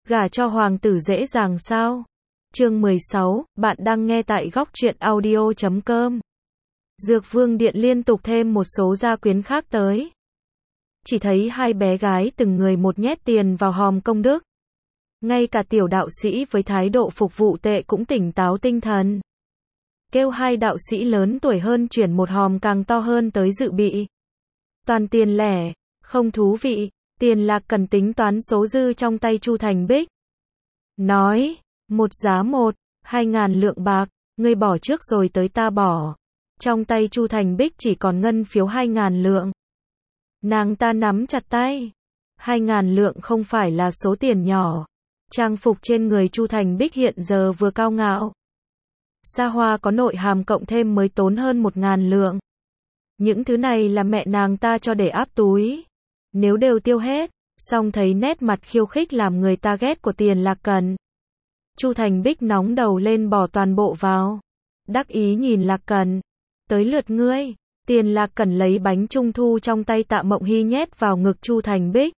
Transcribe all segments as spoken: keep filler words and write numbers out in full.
Gả cho hoàng tử dễ dàng sao? Chương mười sáu, bạn đang nghe tại góc truyện audio chấm com. Dược Vương Điện liên tục thêm một số gia quyến khác tới. Chỉ thấy hai bé gái từng người một nhét tiền vào hòm công đức. Ngay cả tiểu đạo sĩ với thái độ phục vụ tệ cũng tỉnh táo tinh thần. Kêu hai đạo sĩ lớn tuổi hơn chuyển một hòm càng to hơn tới dự bị. Toàn tiền lẻ, không thú vị, Tiền Lạc cần tính toán số dư trong tay Chu Thành Bích. Nói, một giá một, hai ngàn lượng bạc, ngươi bỏ trước rồi tới ta bỏ. Trong tay Chu Thành Bích chỉ còn ngân phiếu hai ngàn lượng. Nàng ta nắm chặt tay. Hai ngàn lượng không phải là số tiền nhỏ. Trang phục trên người Chu Thành Bích hiện giờ vừa cao ngạo. Xa hoa có nội hàm cộng thêm mới tốn hơn một ngàn lượng. Những thứ này là mẹ nàng ta cho để áp túi. Nếu đều tiêu hết, xong thấy nét mặt khiêu khích làm người ta ghét của Tiền Lạc Cần. Chu Thành Bích nóng đầu lên bỏ toàn bộ vào. Đắc ý nhìn Lạc Cần. Tới lượt ngươi. Tiền Lạc Cần lấy bánh trung thu trong tay Tạ Mộng Hy nhét vào ngực Chu Thành Bích.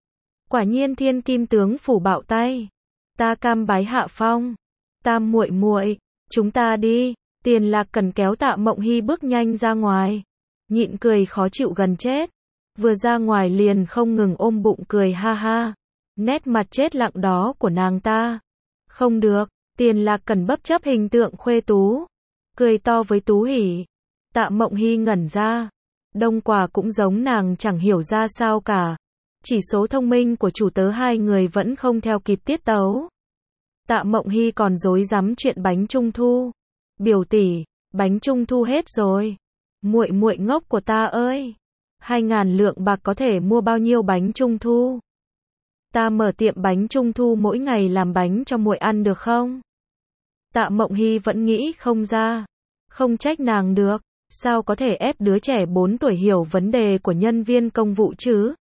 Quả nhiên thiên kim tướng phủ bạo tay. Ta cam bái hạ phong. Tam muội muội, chúng ta đi. Tiền Lạc Cần kéo Tạ Mộng Hy bước nhanh ra ngoài. Nhịn cười khó chịu gần chết. Vừa ra ngoài liền không ngừng ôm bụng cười ha ha. Nét mặt chết lặng đó của nàng ta. Không được, Tiền Lạc Cần bất chấp hình tượng khuê tú. Cười to với Tú Hỷ. Tạ Mộng Hy ngẩn ra. Đông Quả cũng giống nàng chẳng hiểu ra sao cả. Chỉ số thông minh của chủ tớ hai người vẫn không theo kịp tiết tấu. Tạ Mộng Hy còn rối rắm chuyện bánh trung thu. Biểu tỷ, bánh trung thu hết rồi. Muội muội ngốc của ta ơi. Hai ngàn lượng bạc có thể mua bao nhiêu bánh trung thu? Ta mở tiệm bánh trung thu mỗi ngày làm bánh cho muội ăn được không? Tạ Mộng Hy vẫn nghĩ không ra. Không trách nàng được. Sao có thể ép đứa trẻ bốn tuổi hiểu vấn đề của nhân viên công vụ chứ?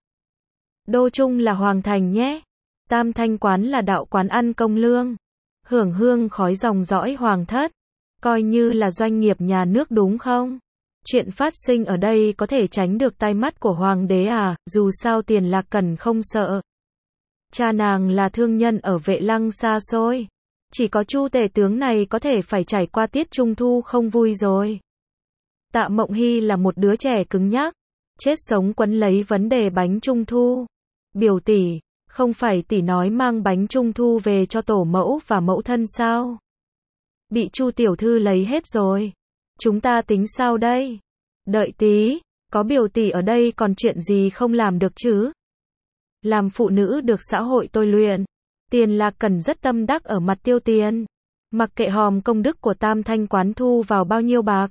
Đô Trung là hoàng thành nhé. Tam Thanh quán là đạo quán ăn công lương. Hưởng hương khói dòng dõi hoàng thất. Coi như là doanh nghiệp nhà nước đúng không? Chuyện phát sinh ở đây có thể tránh được tai mắt của hoàng đế à, dù sao Tiền Lạc Cần không sợ. Cha nàng là thương nhân ở Vệ Lăng xa xôi. Chỉ có Chu tể tướng này có thể phải trải qua tiết trung thu không vui rồi. Tạ Mộng Hy là một đứa trẻ cứng nhắc. Chết sống quấn lấy vấn đề bánh trung thu. Biểu tỷ, không phải tỷ nói mang bánh trung thu về cho tổ mẫu và mẫu thân sao? Bị Chu tiểu thư lấy hết rồi. Chúng ta tính sao đây? Đợi tí, có biểu tỷ ở đây còn chuyện gì không làm được chứ? Làm phụ nữ được xã hội tôi luyện. Tiền Lạc Cần rất tâm đắc ở mặt tiêu tiền. Mặc kệ hòm công đức của Tam Thanh quán thu vào bao nhiêu bạc.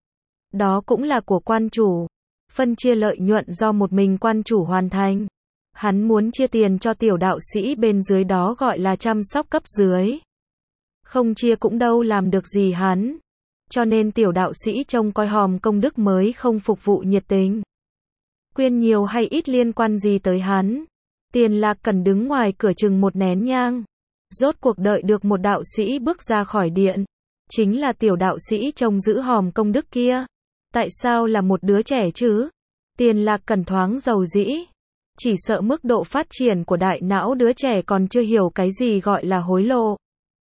Đó cũng là của quan chủ. Phân chia lợi nhuận do một mình quan chủ hoàn thành. Hắn muốn chia tiền cho tiểu đạo sĩ bên dưới đó gọi là chăm sóc cấp dưới. Không chia cũng đâu làm được gì hắn. Cho nên tiểu đạo sĩ trông coi hòm công đức mới không phục vụ nhiệt tình. Quyên nhiều hay ít liên quan gì tới hắn. Tiền Lạc Cần đứng ngoài cửa chừng một nén nhang. Rốt cuộc đợi được một đạo sĩ bước ra khỏi điện. Chính là tiểu đạo sĩ trông giữ hòm công đức kia. Tại sao là một đứa trẻ chứ? Tiền Lạc Cần thoáng dầu dĩ. Chỉ sợ mức độ phát triển của đại não đứa trẻ còn chưa hiểu cái gì gọi là hối lộ.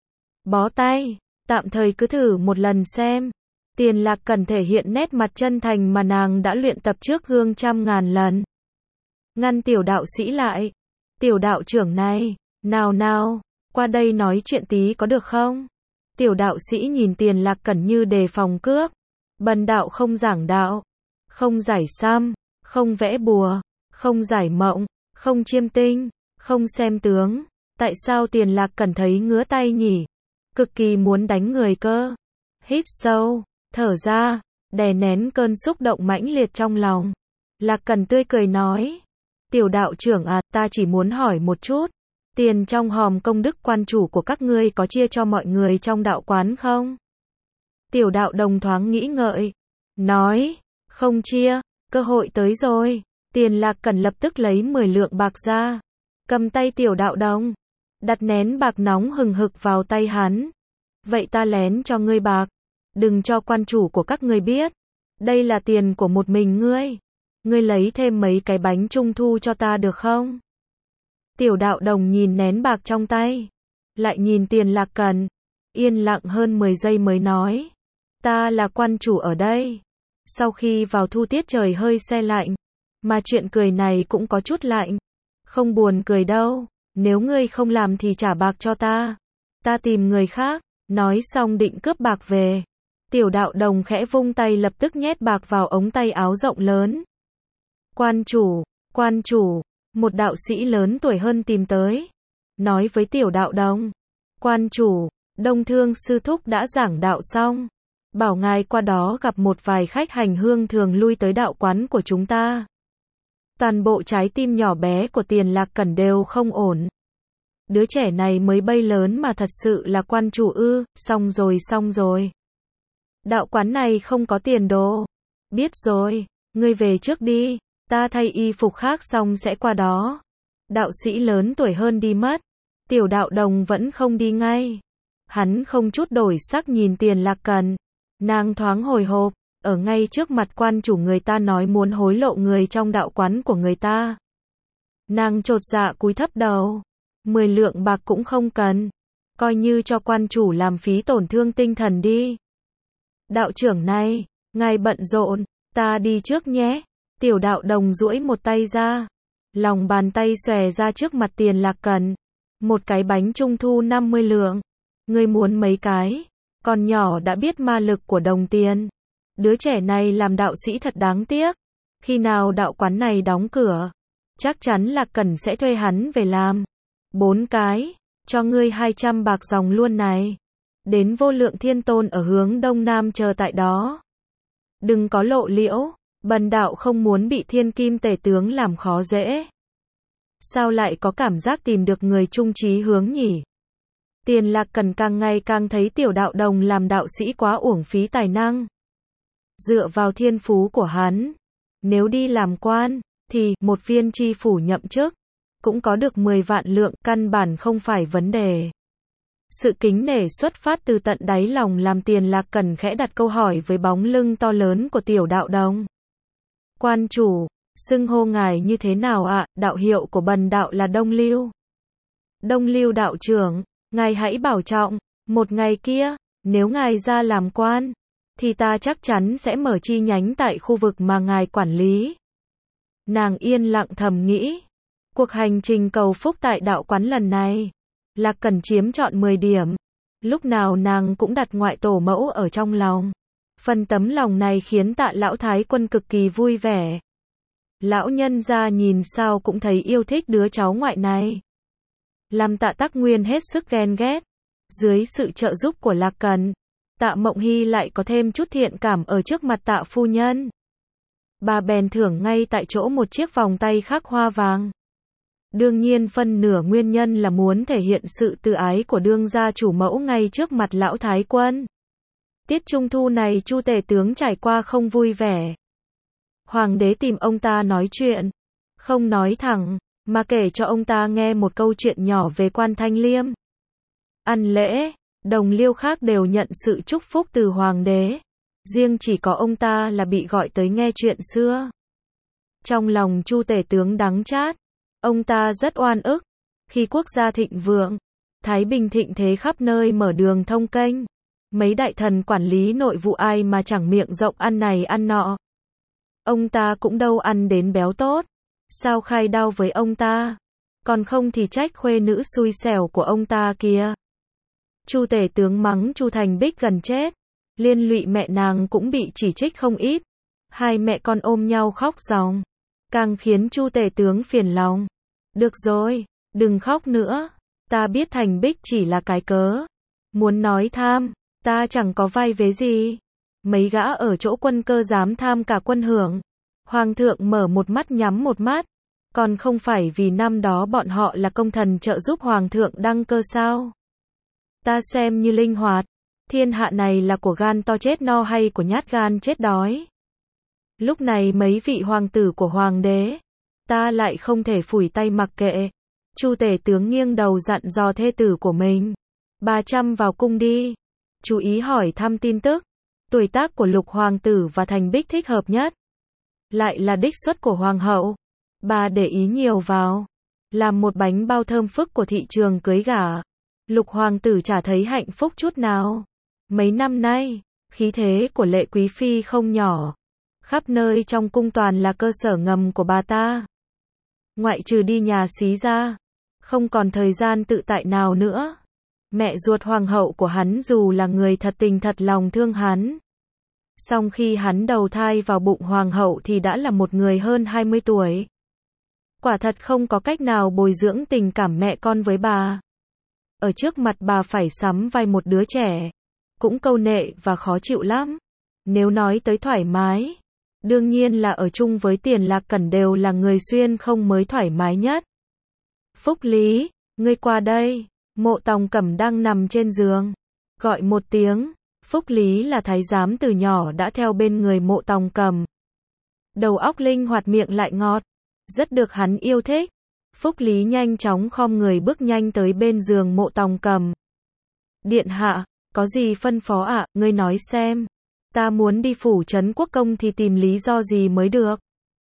Bó tay, tạm thời cứ thử một lần xem. Tiền Lạc Cần thể hiện nét mặt chân thành mà nàng đã luyện tập trước gương trăm ngàn lần. Ngăn tiểu đạo sĩ lại. Tiểu đạo trưởng này, nào nào, qua đây nói chuyện tí có được không? Tiểu đạo sĩ nhìn Tiền Lạc Cần như đề phòng cướp. Bần đạo không giảng đạo, không giải xăm, không vẽ bùa, không giải mộng, không chiêm tinh, không xem tướng. Tại sao Tiền Lạc Cần thấy ngứa tay nhỉ? Cực kỳ muốn đánh người cơ. Hít sâu, thở ra, đè nén cơn xúc động mãnh liệt trong lòng. Lạc Cần tươi cười nói. Tiểu đạo trưởng à, ta chỉ muốn hỏi một chút. Tiền trong hòm công đức quan chủ của các ngươi có chia cho mọi người trong đạo quán không? Tiểu đạo đồng thoáng nghĩ ngợi. Nói, không chia, cơ hội tới rồi. Tiền Lạc Cần lập tức lấy mười lượng bạc ra. Cầm tay tiểu đạo đồng. Đặt nén bạc nóng hừng hực vào tay hắn. Vậy ta lén cho ngươi bạc. Đừng cho quan chủ của các ngươi biết. Đây là tiền của một mình ngươi. Ngươi lấy thêm mấy cái bánh trung thu cho ta được không? Tiểu đạo đồng nhìn nén bạc trong tay, lại nhìn Tiền Lạc Cần, yên lặng hơn mười giây mới nói, ta là quan chủ ở đây. Sau khi vào thu tiết trời hơi se lạnh, mà chuyện cười này cũng có chút lạnh, không buồn cười đâu, nếu ngươi không làm thì trả bạc cho ta, ta tìm người khác. Nói xong định cướp bạc về, tiểu đạo đồng khẽ vung tay lập tức nhét bạc vào ống tay áo rộng lớn. Quan chủ, quan chủ, một đạo sĩ lớn tuổi hơn tìm tới, nói với tiểu đạo đồng, quan chủ, Đông Thương sư thúc đã giảng đạo xong, bảo ngài qua đó gặp một vài khách hành hương thường lui tới đạo quán của chúng ta. Toàn bộ trái tim nhỏ bé của Tiền Lạc Cần đều không ổn. Đứa trẻ này mới bay lớn mà thật sự là quan chủ ư, xong rồi xong rồi. Đạo quán này không có tiền đồ. Biết rồi, ngươi về trước đi, ta thay y phục khác xong sẽ qua đó. Đạo sĩ lớn tuổi hơn đi mất, tiểu đạo đồng vẫn không đi ngay. Hắn không chút đổi sắc nhìn Tiền Lạc Cần, nàng thoáng hồi hộp, ở ngay trước mặt quan chủ người ta nói muốn hối lộ người trong đạo quán của người ta. Nàng chột dạ cúi thấp đầu. Mười lượng bạc cũng không cần, coi như cho quan chủ làm phí tổn thương tinh thần đi. Đạo trưởng này, ngài bận rộn, ta đi trước nhé. Tiểu đạo đồng duỗi một tay ra, lòng bàn tay xòe ra trước mặt Tiền Lạc Cần. Một cái bánh trung thu năm mươi lượng. Ngươi muốn mấy cái? Con nhỏ đã biết ma lực của đồng tiền. Đứa trẻ này làm đạo sĩ thật đáng tiếc. Khi nào đạo quán này đóng cửa, chắc chắn Lạc Cần sẽ thuê hắn về làm. Bốn cái, cho ngươi hai trăm bạc dòng luôn này. Đến Vô Lượng Thiên Tôn ở hướng đông nam chờ tại đó. Đừng có lộ liễu, bần đạo không muốn bị Thiên Kim Tể tướng làm khó dễ. Sao lại có cảm giác tìm được người chung chí hướng nhỉ? Tiền Lạc Cần càng ngày càng thấy tiểu đạo đồng làm đạo sĩ quá uổng phí tài năng. Dựa vào thiên phú của hắn, nếu đi làm quan, thì một viên tri phủ nhậm chức cũng có được mười vạn lượng, căn bản không phải vấn đề. Sự kính nể xuất phát từ tận đáy lòng làm Tiền Lạc Cần khẽ đặt câu hỏi với bóng lưng to lớn của tiểu đạo đồng. Quan chủ, xưng hô ngài như thế nào ạ? Đạo hiệu của bần đạo là Đông Lưu. Đông Lưu đạo trưởng, ngài hãy bảo trọng, một ngày kia, nếu ngài ra làm quan, thì ta chắc chắn sẽ mở chi nhánh tại khu vực mà ngài quản lý. Nàng yên lặng thầm nghĩ. Cuộc hành trình cầu phúc tại đạo quán lần này, Lạc Cần chiếm trọn mười điểm. Lúc nào nàng cũng đặt ngoại tổ mẫu ở trong lòng. Phần tấm lòng này khiến Tạ lão thái quân cực kỳ vui vẻ. Lão nhân gia nhìn sao cũng thấy yêu thích đứa cháu ngoại này. Làm Tạ Tắc Nguyên hết sức ghen ghét. Dưới sự trợ giúp của Lạc Cần, Tạ Mộng Hy lại có thêm chút thiện cảm ở trước mặt Tạ phu nhân. Bà bèn thưởng ngay tại chỗ một chiếc vòng tay khắc hoa vàng. Đương nhiên phân nửa nguyên nhân là muốn thể hiện sự tự ái của đương gia chủ mẫu ngay trước mặt lão thái quân. Tiết trung thu này Chu tể tướng trải qua không vui vẻ. Hoàng đế tìm ông ta nói chuyện, không nói thẳng, mà kể cho ông ta nghe một câu chuyện nhỏ về Quan Thanh Liêm. Ăn lễ, đồng liêu khác đều nhận sự chúc phúc từ hoàng đế. Riêng chỉ có ông ta là bị gọi tới nghe chuyện xưa. Trong lòng Chu tể tướng đắng chát. Ông ta rất oan ức. Khi quốc gia thịnh vượng, Thái Bình thịnh thế khắp nơi mở đường thông kênh. Mấy đại thần quản lý nội vụ ai mà chẳng miệng rộng ăn này ăn nọ. Ông ta cũng đâu ăn đến béo tốt. Sao khai đao với ông ta? Còn không thì trách khuê nữ xui xẻo của ông ta kìa. Chu tể tướng mắng Chu Thành Bích gần chết. Liên lụy mẹ nàng cũng bị chỉ trích không ít. Hai mẹ con ôm nhau khóc ròng. Càng khiến Chu tể tướng phiền lòng. Được rồi, đừng khóc nữa. Ta biết Thành Bích chỉ là cái cớ. Muốn nói tham, ta chẳng có vai vế gì. Mấy gã ở chỗ quân cơ dám tham cả quân hưởng. Hoàng thượng mở một mắt nhắm một mắt. Còn không phải vì năm đó bọn họ là công thần trợ giúp Hoàng thượng đăng cơ sao? Ta xem như linh hoạt. Thiên hạ này là của gan to chết no hay của nhát gan chết đói? Lúc này mấy vị hoàng tử của hoàng đế, ta lại không thể phủi tay mặc kệ. Chu tể tướng nghiêng đầu dặn dò thê tử của mình. Bà chăm vào cung đi. Chú ý hỏi thăm tin tức. Tuổi tác của Lục hoàng tử và Thành Bích thích hợp nhất. Lại là đích xuất của hoàng hậu. Bà để ý nhiều vào. làm một bánh bao thơm phức của thị trường cưới gả. Lục hoàng tử chả thấy hạnh phúc chút nào. Mấy năm nay, khí thế của Lệ Quý Phi không nhỏ. Khắp nơi trong cung toàn là cơ sở ngầm của bà ta. Ngoại trừ đi nhà xí ra, không còn thời gian tự tại nào nữa. Mẹ ruột hoàng hậu của hắn dù là người thật tình thật lòng thương hắn. Song khi hắn đầu thai vào bụng hoàng hậu thì đã là một người hơn hai mươi tuổi. Quả thật không có cách nào bồi dưỡng tình cảm mẹ con với bà. Ở trước mặt bà phải sắm vai một đứa trẻ. Cũng câu nệ và khó chịu lắm. Nếu nói tới thoải mái, đương nhiên là ở chung với Tiền Lạc Cẩn đều là người xuyên không mới thoải mái nhất. Phúc Lý, ngươi qua đây. Mộ Tòng Cẩm đang nằm trên giường. Gọi một tiếng. Phúc Lý là thái giám từ nhỏ đã theo bên người Mộ Tòng Cẩm. Đầu óc linh hoạt, miệng lại ngọt. Rất được hắn yêu thích. Phúc Lý nhanh chóng khom người bước nhanh tới bên giường Mộ Tòng Cẩm. Điện hạ, có gì phân phó ạ, à? Ngươi nói xem. Ta muốn đi phủ trấn quốc công thì tìm lý do gì mới được.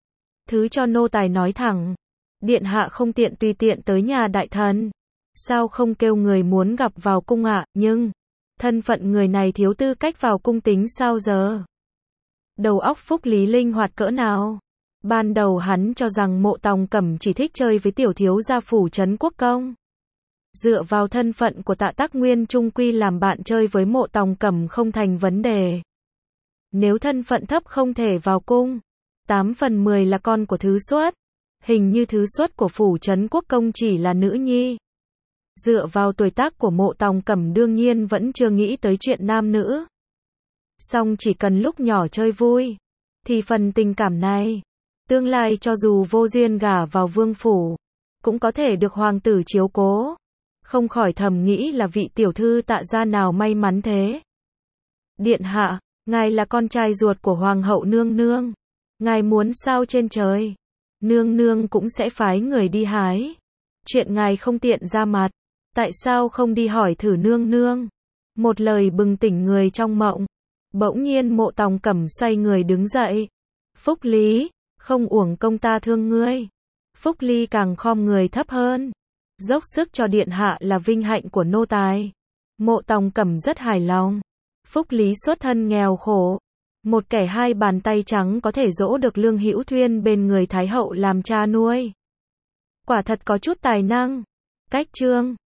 Thứ cho nô tài nói thẳng. Điện hạ không tiện tùy tiện tới nhà đại thần. Sao không kêu người muốn gặp vào cung ạ, à? Nhưng thân phận người này thiếu tư cách vào cung tính sao giờ? Đầu óc Phúc Lý linh hoạt cỡ nào? Ban đầu hắn cho rằng Mộ Tòng Cẩm chỉ thích chơi với tiểu thiếu gia phủ trấn quốc công. Dựa vào thân phận của Tạ Tắc Nguyên chung quy làm bạn chơi với Mộ Tòng Cẩm không thành vấn đề. Nếu thân phận thấp không thể vào cung, tám phần mười là con của thứ xuất. Hình như thứ xuất của phủ trấn quốc công chỉ là nữ nhi. Dựa vào tuổi tác của Mộ Tòng Cẩm đương nhiên vẫn chưa nghĩ tới chuyện nam nữ. Song chỉ cần lúc nhỏ chơi vui, thì phần tình cảm này, tương lai cho dù vô duyên gả vào vương phủ, cũng có thể được hoàng tử chiếu cố. Không khỏi thầm nghĩ là vị tiểu thư Tạ gia nào may mắn thế. Điện hạ, ngài là con trai ruột của hoàng hậu nương nương. Ngài muốn sao trên trời, nương nương cũng sẽ phái người đi hái. Chuyện ngài không tiện ra mặt, tại sao không đi hỏi thử nương nương? Một lời bừng tỉnh người trong mộng. Bỗng nhiên Mộ Tòng Cẩm xoay người đứng dậy. Phúc Lý, không uổng công ta thương ngươi. Phúc Lý càng khom người thấp hơn. Dốc sức cho điện hạ là vinh hạnh của nô tài. Mộ Tòng Cẩm rất hài lòng. Phúc Lý xuất thân nghèo khổ. Một kẻ hai bàn tay trắng có thể dỗ được Lương Hữu Thuyên bên người Thái hậu làm cha nuôi. Quả thật có chút tài năng. Cách chương